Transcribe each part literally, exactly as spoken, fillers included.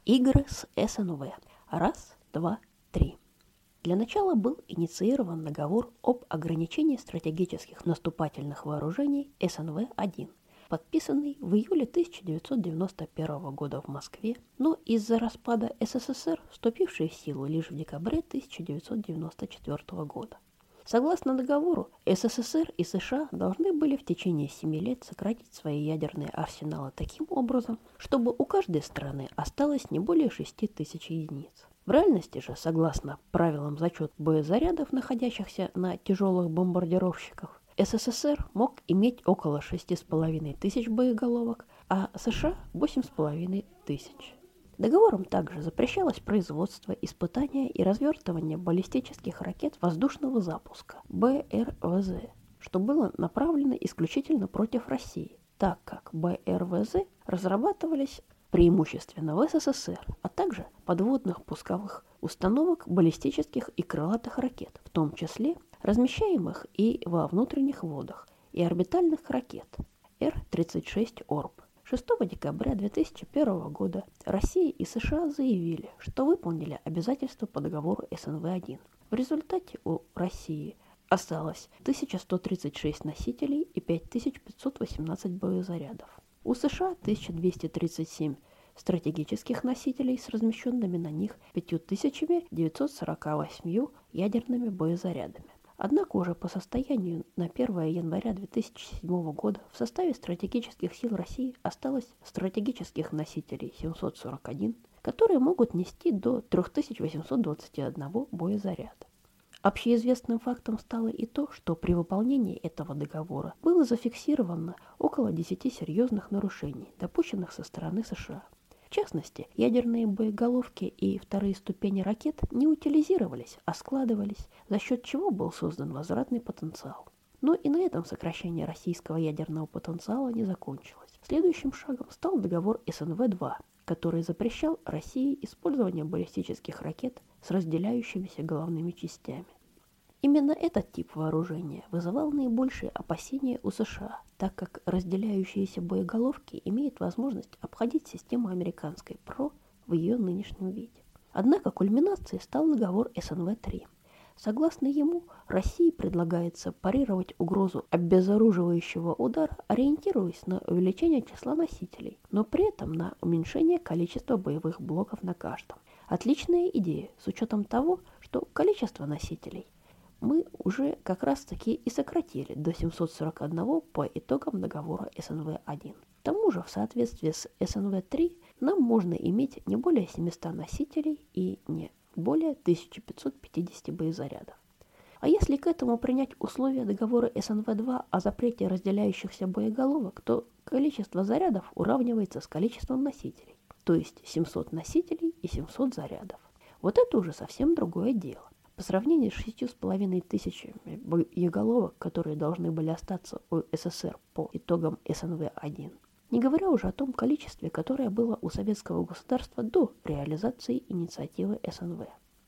Игры с СНВ. Раз, два, три. Для начала был инициирован договор об ограничении стратегических наступательных вооружений СНВ один, подписанный в июле тысяча девятьсот девяносто первого года в Москве, но из-за распада СССР вступивший в силу лишь в декабре тысяча девятьсот девяносто четвёртого года. Согласно договору, СССР и США должны были в течение семи лет сократить свои ядерные арсеналы таким образом, чтобы у каждой страны осталось не более шести тысяч единиц. В реальности же, согласно правилам зачета боезарядов, находящихся на тяжелых бомбардировщиках, СССР мог иметь около шести с половиной тысяч боеголовок, а США – восемь с половиной тысяч. Договором также запрещалось производство, испытание и развертывание баллистических ракет воздушного запуска бэ эр вэ зэ, что было направлено исключительно против России, так как бэ эр вэ зэ разрабатывались преимущественно в СССР, а также подводных пусковых установок баллистических и крылатых ракет, в том числе размещаемых и во внутренних водах, и орбитальных ракет эр тридцать шесть орб. шестого декабря две тысячи первого года Россия и США заявили, что выполнили обязательства по договору СНВ один. В результате у России осталось тысяча сто тридцать шесть носителей и пять тысяч пятьсот восемнадцать боезарядов. У США тысяча двести тридцать семь стратегических носителей с размещенными на них пять тысяч девятьсот сорок восемь ядерными боезарядами. Однако уже по состоянию на первое января две тысячи седьмого года в составе стратегических сил России осталось стратегических носителей семьсот сорок один, которые могут нести до три тысячи восемьсот двадцать один боезаряда. Общеизвестным фактом стало и то, что при выполнении этого договора было зафиксировано около десяти серьезных нарушений, допущенных со стороны США. В частности, ядерные боеголовки и вторые ступени ракет не утилизировались, а складывались, за счет чего был создан возвратный потенциал. Но и на этом сокращение российского ядерного потенциала не закончилось. Следующим шагом стал договор СНВ два, который запрещал России использование баллистических ракет с разделяющимися головными частями. Именно этот тип вооружения вызывал наибольшие опасения у США, так как разделяющиеся боеголовки имеют возможность обходить систему американской ПРО в ее нынешнем виде. Однако кульминацией стал договор СНВ три. Согласно ему, России предлагается парировать угрозу обезоруживающего удара, ориентируясь на увеличение числа носителей, но при этом на уменьшение количества боевых блоков на каждом. Отличная идея, с учетом того, что количество носителей мы уже как раз таки и сократили до семисот сорока одного по итогам договора СНВ один. К тому же в соответствии с СНВ три нам можно иметь не более семисот носителей и не более тысяча пятьсот пятьдесят боезарядов. А если к этому принять условия договора СНВ два о запрете разделяющихся боеголовок, то количество зарядов уравнивается с количеством носителей, то есть семьсот носителей и семьсот зарядов. Вот это уже совсем другое дело. По сравнению с шестью с половиной тысячами боеголовок, которые должны были остаться у СССР по итогам СНВ один, не говоря уже о том количестве, которое было у советского государства до реализации инициативы СНВ.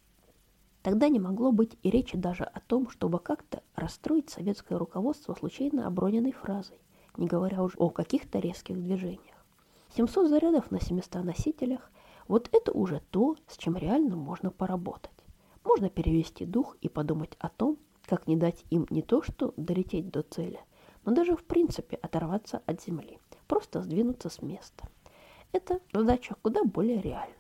Тогда не могло быть и речи даже о том, чтобы как-то расстроить советское руководство случайно оброненной фразой, не говоря уже о каких-то резких движениях. семьсот зарядов на семистах носителях – вот это уже то, с чем реально можно поработать. Можно перевести дух и подумать о том, как не дать им не то что долететь до цели, но даже в принципе оторваться от земли, просто сдвинуться с места. Эта задача куда более реальна.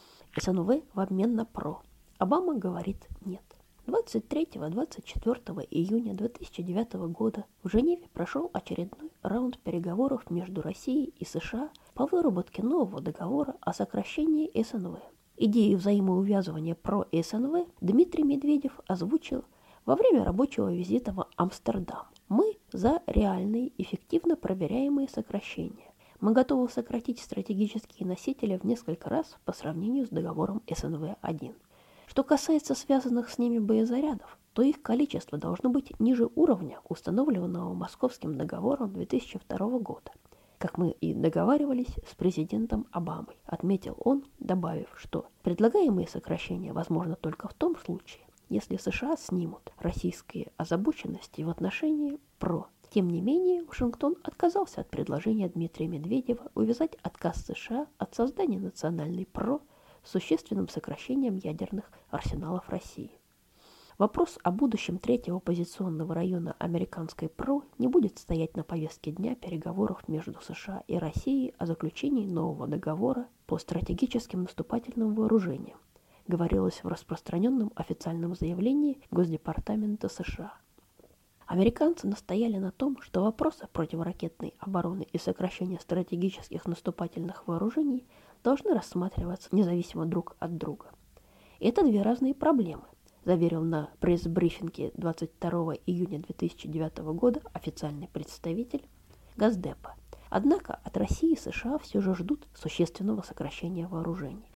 СНВ в обмен на ПРО. Обама говорит нет. двадцать третьего — двадцать четвёртого июня две тысячи девятого года в Женеве прошел очередной раунд переговоров между Россией и США по выработке нового договора о сокращении СНВ. Идею взаимоувязывания ПРО и СНВ Дмитрий Медведев озвучил во время рабочего визита в Амстердам. Мы за реальные, эффективно проверяемые сокращения. Мы готовы сократить стратегические носители в несколько раз по сравнению с договором СНВ один. Что касается связанных с ними боезарядов, то их количество должно быть ниже уровня, установленного Московским договором две тысячи второго года. Как мы и договаривались с президентом Обамой, отметил он, добавив, что предлагаемые сокращения возможны только в том случае, если США снимут российские озабоченности в отношении ПРО Тем не менее, Вашингтон отказался от предложения Дмитрия Медведева увязать отказ США от создания национальной ПРО с существенным сокращением ядерных арсеналов России. Вопрос о будущем третьего оппозиционного района американской ПРО не будет стоять на повестке дня переговоров между США и Россией о заключении нового договора по стратегическим наступательным вооружениям, говорилось в распространенном официальном заявлении Госдепартамента США. Американцы настояли на том, что вопросы противоракетной обороны и сокращения стратегических наступательных вооружений должны рассматриваться независимо друг от друга. Это две разные проблемы, заверил на пресс-брифинге двадцать второго июня две тысячи девятого года официальный представитель Госдепа. Однако от России и США все же ждут существенного сокращения вооружений.